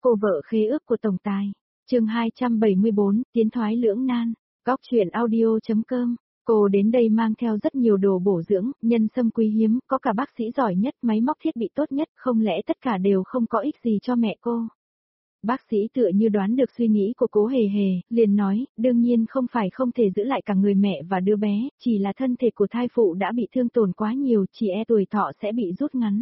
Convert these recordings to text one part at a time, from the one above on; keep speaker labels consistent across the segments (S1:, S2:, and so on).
S1: Cô vợ khế ước của tổng tài. Chương 274, tiến thoái lưỡng nan. Góc truyện audio.com. Cô đến đây mang theo rất nhiều đồ bổ dưỡng, nhân sâm quý hiếm, có cả bác sĩ giỏi nhất, máy móc thiết bị tốt nhất, không lẽ tất cả đều không có ích gì cho mẹ cô? Bác sĩ tựa như đoán được suy nghĩ của Cố Hề Hề, liền nói, đương nhiên không phải không thể giữ lại cả người mẹ và đứa bé, chỉ là thân thể của thai phụ đã bị thương tổn quá nhiều, chỉ e tuổi thọ sẽ bị rút ngắn.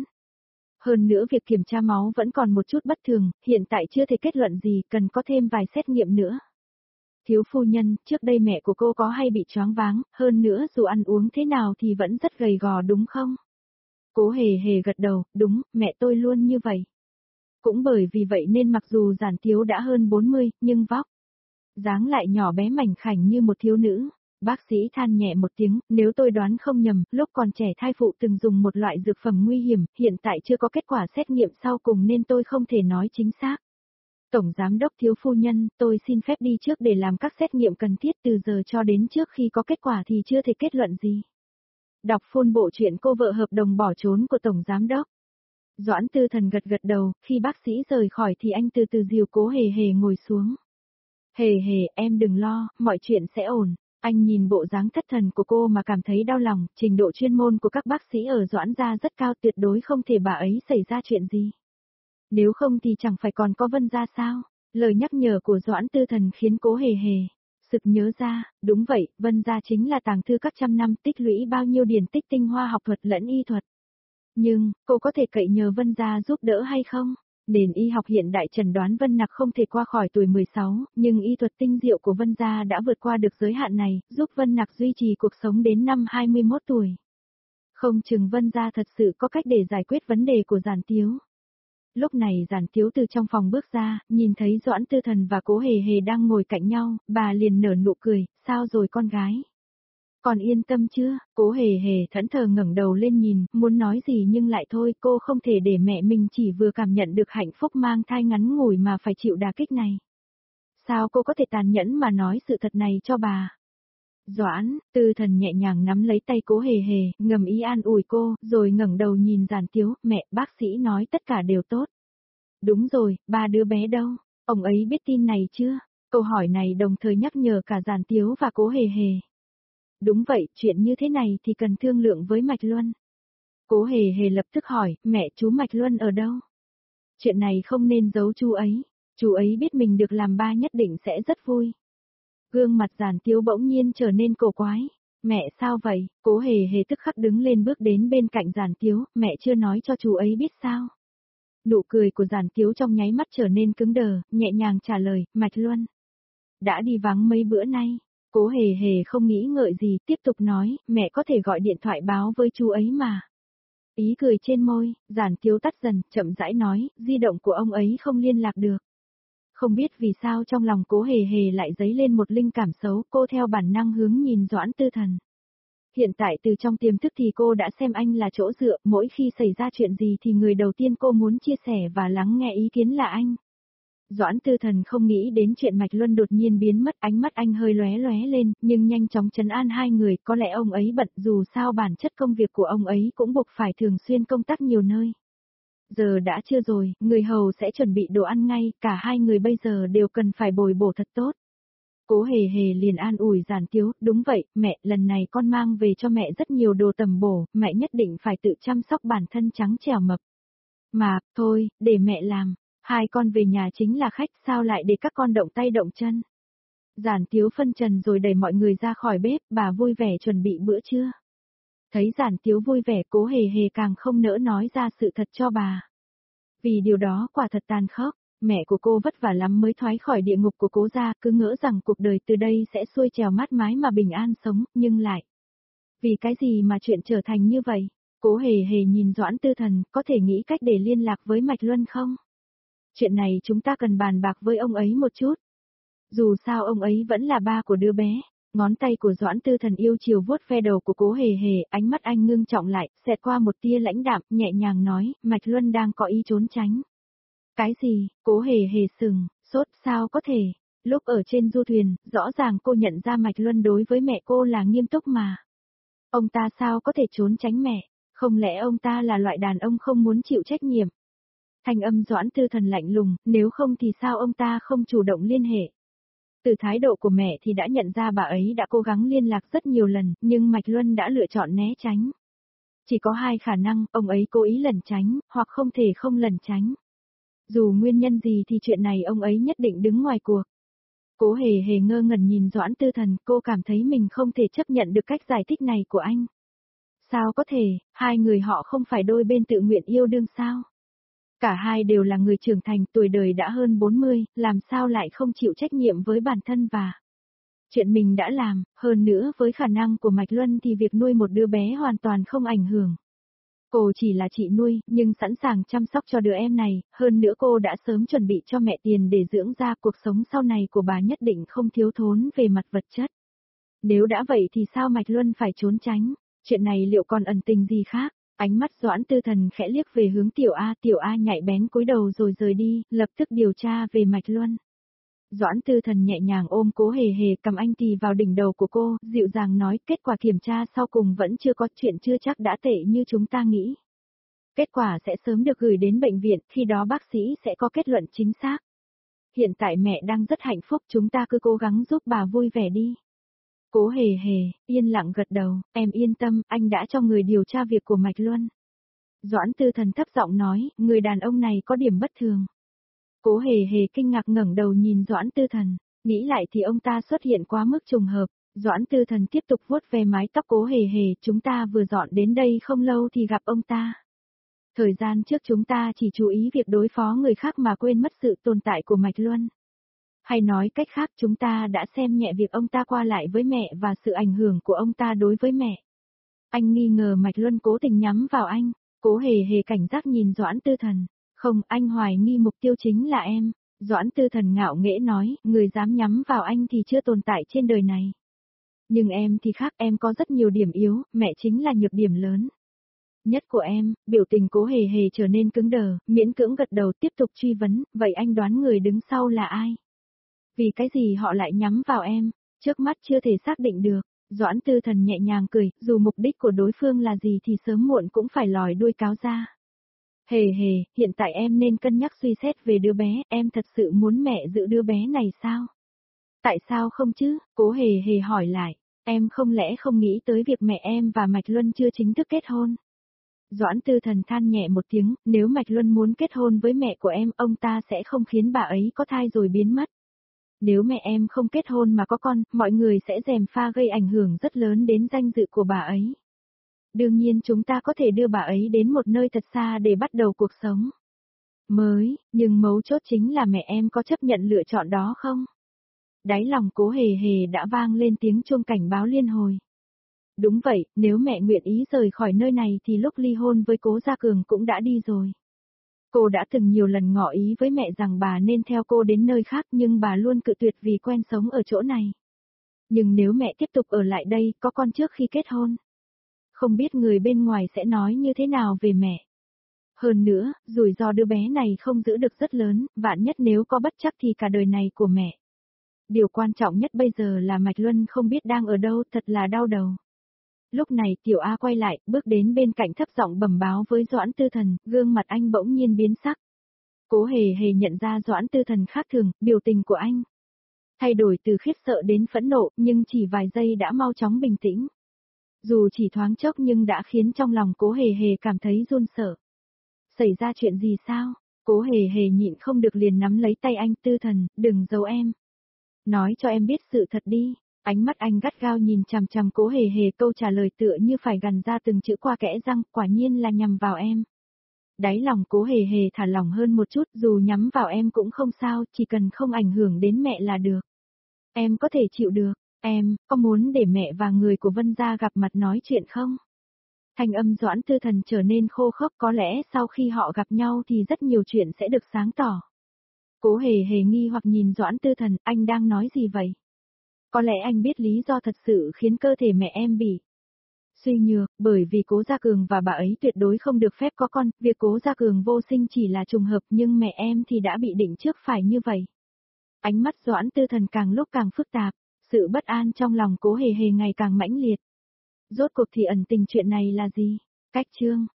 S1: Hơn nữa việc kiểm tra máu vẫn còn một chút bất thường, hiện tại chưa thể kết luận gì, cần có thêm vài xét nghiệm nữa. Thiếu phu nhân, trước đây mẹ của cô có hay bị choáng váng, hơn nữa dù ăn uống thế nào thì vẫn rất gầy gò đúng không? Cố Hề Hề gật đầu, đúng, mẹ tôi luôn như vậy. Cũng bởi vì vậy nên mặc dù Giản Tiếu đã hơn 40, nhưng vóc dáng lại nhỏ bé mảnh khảnh như một thiếu nữ. Bác sĩ than nhẹ một tiếng, nếu tôi đoán không nhầm, lúc còn trẻ thai phụ từng dùng một loại dược phẩm nguy hiểm, hiện tại chưa có kết quả xét nghiệm sau cùng nên tôi không thể nói chính xác. Tổng giám đốc thiếu phu nhân, tôi xin phép đi trước để làm các xét nghiệm cần thiết, từ giờ cho đến trước khi có kết quả thì chưa thể kết luận gì. Đọc full bộ truyện Cô vợ hợp đồng bỏ trốn của Tổng giám đốc. Doãn Tư Thần gật gật đầu, khi bác sĩ rời khỏi thì anh từ từ dìu Cố Hề Hề ngồi xuống. Hề Hề, em đừng lo, mọi chuyện sẽ ổn. Anh nhìn bộ dáng thất thần của cô mà cảm thấy đau lòng, trình độ chuyên môn của các bác sĩ ở Doãn gia rất cao, tuyệt đối không thể bà ấy xảy ra chuyện gì. Nếu không thì chẳng phải còn có Vân gia sao? Lời nhắc nhở của Doãn Tư Thần khiến Cố Hề Hề sực nhớ ra, đúng vậy, Vân gia chính là tàng thư các trăm năm, tích lũy bao nhiêu điển tích tinh hoa học thuật lẫn y thuật. Nhưng, cô có thể cậy nhờ Vân gia giúp đỡ hay không? Nền y học hiện đại chẩn đoán Vân Nặc không thể qua khỏi tuổi 16, nhưng y thuật tinh diệu của Vân gia đã vượt qua được giới hạn này, giúp Vân Nặc duy trì cuộc sống đến năm 21 tuổi. Không chừng Vân gia thật sự có cách để giải quyết vấn đề của Giản Tiếu. Lúc này Giản Tiếu từ trong phòng bước ra, nhìn thấy Doãn Tư Thần và Cố Hề Hề đang ngồi cạnh nhau, bà liền nở nụ cười, sao rồi con gái? Còn yên tâm chưa? Cố Hề Hề thẫn thờ ngẩng đầu lên nhìn, muốn nói gì nhưng lại thôi, cô không thể để mẹ mình chỉ vừa cảm nhận được hạnh phúc mang thai ngắn ngủi mà phải chịu đả kích này. Sao cô có thể tàn nhẫn mà nói sự thật này cho bà? Doãn Tư Thần nhẹ nhàng nắm lấy tay Cố Hề Hề, ngầm ý an ủi cô, rồi ngẩng đầu nhìn Giản Tiếu, mẹ, bác sĩ nói tất cả đều tốt. Đúng rồi, ba đứa bé đâu? Ông ấy biết tin này chưa? Câu hỏi này đồng thời nhắc nhở cả Giản Tiếu và Cố Hề Hề. Đúng vậy, chuyện như thế này thì cần thương lượng với Mạch Luân. Cố Hề Hề lập tức hỏi, mẹ, chú Mạch Luân ở đâu? Chuyện này không nên giấu chú ấy biết mình được làm ba nhất định sẽ rất vui. Gương mặt Giản Tiếu bỗng nhiên trở nên cổ quái. Mẹ sao vậy? Cố Hề Hề tức khắc đứng lên bước đến bên cạnh Giản Tiếu, mẹ chưa nói cho chú ấy biết sao? Nụ cười của Giản Tiếu trong nháy mắt trở nên cứng đờ, nhẹ nhàng trả lời, Mạch Luân đã đi vắng mấy bữa nay. Cố Hề Hề không nghĩ ngợi gì, tiếp tục nói, mẹ có thể gọi điện thoại báo với chú ấy mà. Ý cười trên môi, Giản Tiếu tắt dần, chậm rãi nói, di động của ông ấy không liên lạc được. Không biết vì sao trong lòng Cố Hề Hề lại dấy lên một linh cảm xấu, cô theo bản năng hướng nhìn Doãn Tư Thần. Hiện tại từ trong tiềm thức thì cô đã xem anh là chỗ dựa, mỗi khi xảy ra chuyện gì thì người đầu tiên cô muốn chia sẻ và lắng nghe ý kiến là anh. Doãn Tư Thần không nghĩ đến chuyện Mạch Luân đột nhiên biến mất, ánh mắt anh hơi lóe lóe lên, nhưng nhanh chóng trấn an hai người, có lẽ ông ấy bận, dù sao bản chất công việc của ông ấy cũng buộc phải thường xuyên công tác nhiều nơi. Giờ đã trưa rồi, người hầu sẽ chuẩn bị đồ ăn ngay, cả hai người bây giờ đều cần phải bồi bổ thật tốt. Cố Hề Hề liền an ủi Giản Tiếu, đúng vậy, mẹ, lần này con mang về cho mẹ rất nhiều đồ tầm bổ, mẹ nhất định phải tự chăm sóc bản thân trắng trẻo mập. Mà, thôi, để mẹ làm. Hai con về nhà chính là khách, sao lại để các con động tay động chân? Giản Tiếu phân trần rồi đẩy mọi người ra khỏi bếp, bà vui vẻ chuẩn bị bữa trưa. Thấy Giản Tiếu vui vẻ, Cố Hề Hề càng không nỡ nói ra sự thật cho bà. Vì điều đó quả thật tàn khốc, mẹ của cô vất vả lắm mới thoát khỏi địa ngục của Cố gia, cứ ngỡ rằng cuộc đời từ đây sẽ xuôi trèo mát mái mà bình an sống, nhưng lại. Vì cái gì mà chuyện trở thành như vậy? Cố Hề Hề nhìn Doãn Tư Thần, có thể nghĩ cách để liên lạc với Mạch Luân không? Chuyện này chúng ta cần bàn bạc với ông ấy một chút. Dù sao ông ấy vẫn là ba của đứa bé. Ngón tay của Doãn Tư Thần yêu chiều vuốt ve đầu của Cố Hề Hề, ánh mắt anh ngưng trọng lại, xẹt qua một tia lãnh đạm, nhẹ nhàng nói, Mạch Luân đang có ý trốn tránh. Cái gì? Cố Hề Hề sừng, sốt, sao có thể? Lúc ở trên du thuyền, rõ ràng cô nhận ra Mạch Luân đối với mẹ cô là nghiêm túc mà. Ông ta sao có thể trốn tránh mẹ? Không lẽ ông ta là loại đàn ông không muốn chịu trách nhiệm? Thanh âm Doãn Tư Thần lạnh lùng, nếu không thì sao ông ta không chủ động liên hệ. Từ thái độ của mẹ thì đã nhận ra bà ấy đã cố gắng liên lạc rất nhiều lần, nhưng Mạch Luân đã lựa chọn né tránh. Chỉ có hai khả năng, ông ấy cố ý lẩn tránh, hoặc không thể không lẩn tránh. Dù nguyên nhân gì thì chuyện này ông ấy nhất định đứng ngoài cuộc. Cố Hề Hề ngơ ngẩn nhìn Doãn Tư Thần, cô cảm thấy mình không thể chấp nhận được cách giải thích này của anh. Sao có thể, hai người họ không phải đôi bên tự nguyện yêu đương sao? Cả hai đều là người trưởng thành, tuổi đời đã hơn 40, làm sao lại không chịu trách nhiệm với bản thân và chuyện mình đã làm, hơn nữa với khả năng của Mạch Luân thì việc nuôi một đứa bé hoàn toàn không ảnh hưởng. Cô chỉ là chị nuôi, nhưng sẵn sàng chăm sóc cho đứa em này, hơn nữa cô đã sớm chuẩn bị cho mẹ tiền để dưỡng ra, cuộc sống sau này của bà nhất định không thiếu thốn về mặt vật chất. Nếu đã vậy thì sao Mạch Luân phải trốn tránh, chuyện này liệu còn ẩn tình gì khác? Ánh mắt Doãn Tư Thần khẽ liếc về hướng Tiểu A nhạy bén cúi đầu rồi rời đi, lập tức điều tra về Mạch Luân. Doãn Tư Thần nhẹ nhàng ôm Cố Hề Hề, cầm anh tì vào đỉnh đầu của cô, dịu dàng nói, kết quả kiểm tra sau cùng vẫn chưa có, chuyện chưa chắc đã tệ như chúng ta nghĩ. Kết quả sẽ sớm được gửi đến bệnh viện, khi đó bác sĩ sẽ có kết luận chính xác. Hiện tại mẹ đang rất hạnh phúc, chúng ta cứ cố gắng giúp bà vui vẻ đi. Cố Hề Hề, yên lặng gật đầu, em yên tâm, anh đã cho người điều tra việc của Mạch Luân. Doãn Tư Thần thấp giọng nói, người đàn ông này có điểm bất thường. Cố Hề Hề kinh ngạc ngẩng đầu nhìn Doãn Tư Thần, nghĩ lại thì ông ta xuất hiện quá mức trùng hợp. Doãn Tư Thần tiếp tục vuốt ve mái tóc Cố Hề Hề, chúng ta vừa dọn đến đây không lâu thì gặp ông ta. Thời gian trước chúng ta chỉ chú ý việc đối phó người khác mà quên mất sự tồn tại của Mạch Luân. Hay nói cách khác, chúng ta đã xem nhẹ việc ông ta qua lại với mẹ và sự ảnh hưởng của ông ta đối với mẹ. Anh nghi ngờ Mạch Luân cố tình nhắm vào anh. Cố Hề Hề cảnh giác nhìn Doãn Tư Thần. Không, anh hoài nghi mục tiêu chính là em. Doãn Tư Thần ngạo nghễ nói, người dám nhắm vào anh thì chưa tồn tại trên đời này. Nhưng em thì khác, em có rất nhiều điểm yếu, mẹ chính là nhược điểm lớn nhất của em. Biểu tình Cố Hề Hề trở nên cứng đờ, miễn cưỡng gật đầu tiếp tục truy vấn, vậy anh đoán người đứng sau là ai? Vì cái gì họ lại nhắm vào em? Trước mắt chưa thể xác định được. Doãn Tư Thần nhẹ nhàng cười, dù mục đích của đối phương là gì thì sớm muộn cũng phải lòi đuôi cáo ra. Hề Hề, hiện tại em nên cân nhắc suy xét về đứa bé, em thật sự muốn mẹ giữ đứa bé này sao? Tại sao không chứ? Cố Hề Hề hỏi lại, em không lẽ không nghĩ tới việc mẹ em và Mạch Luân chưa chính thức kết hôn? Doãn Tư Thần than nhẹ một tiếng, nếu Mạch Luân muốn kết hôn với mẹ của em, ông ta sẽ không khiến bà ấy có thai rồi biến mất. Nếu mẹ em không kết hôn mà có con, mọi người sẽ gièm pha gây ảnh hưởng rất lớn đến danh dự của bà ấy. Đương nhiên chúng ta có thể đưa bà ấy đến một nơi thật xa để bắt đầu cuộc sống mới, nhưng mấu chốt chính là mẹ em có chấp nhận lựa chọn đó không? Đáy lòng Cố Hề Hề đã vang lên tiếng chuông cảnh báo liên hồi. Đúng vậy, nếu mẹ nguyện ý rời khỏi nơi này thì lúc ly hôn với Cố Gia Cường cũng đã đi rồi. Cô đã từng nhiều lần ngỏ ý với mẹ rằng bà nên theo cô đến nơi khác, nhưng bà luôn cự tuyệt vì quen sống ở chỗ này. Nhưng nếu mẹ tiếp tục ở lại đây, có con trước khi kết hôn, không biết người bên ngoài sẽ nói như thế nào về mẹ. Hơn nữa, rủi ro đứa bé này không giữ được rất lớn, vạn nhất nếu có bất trắc thì cả đời này của mẹ. Điều quan trọng nhất bây giờ là Mạch Luân không biết đang ở đâu, thật là đau đầu. Lúc này Tiểu A quay lại, bước đến bên cạnh thấp giọng bẩm báo với Doãn Tư Thần, gương mặt anh bỗng nhiên biến sắc. Cố Hề Hề nhận ra Doãn Tư Thần khác thường, biểu tình của anh thay đổi từ khiếp sợ đến phẫn nộ, nhưng chỉ vài giây đã mau chóng bình tĩnh. Dù chỉ thoáng chốc nhưng đã khiến trong lòng Cố Hề Hề cảm thấy run sợ. Xảy ra chuyện gì sao? Cố Hề Hề nhịn không được liền nắm lấy tay anh. Tư Thần, đừng giấu em. Nói cho em biết sự thật đi. Ánh mắt anh gắt gao nhìn chằm chằm Cố Hề Hề, câu trả lời tựa như phải gằn ra từng chữ qua kẽ răng, quả nhiên là nhằm vào em. Đáy lòng Cố Hề Hề thả lỏng hơn một chút, dù nhắm vào em cũng không sao, chỉ cần không ảnh hưởng đến mẹ là được. Em có thể chịu được, em, có muốn để mẹ và người của Vân gia gặp mặt nói chuyện không? Thanh âm Doãn Tư Thần trở nên khô khốc, có lẽ sau khi họ gặp nhau thì rất nhiều chuyện sẽ được sáng tỏ. Cố Hề Hề nghi hoặc nhìn Doãn Tư Thần, anh đang nói gì vậy? Có lẽ anh biết lý do thật sự khiến cơ thể mẹ em bị suy nhược, bởi vì Cố Gia Cường và bà ấy tuyệt đối không được phép có con, việc Cố Gia Cường vô sinh chỉ là trùng hợp, nhưng mẹ em thì đã bị định trước phải như vậy. Ánh mắt Doãn Tư Thần càng lúc càng phức tạp, sự bất an trong lòng Cố Hề Hề ngày càng mãnh liệt. Rốt cuộc thì ẩn tình chuyện này là gì? Cách chương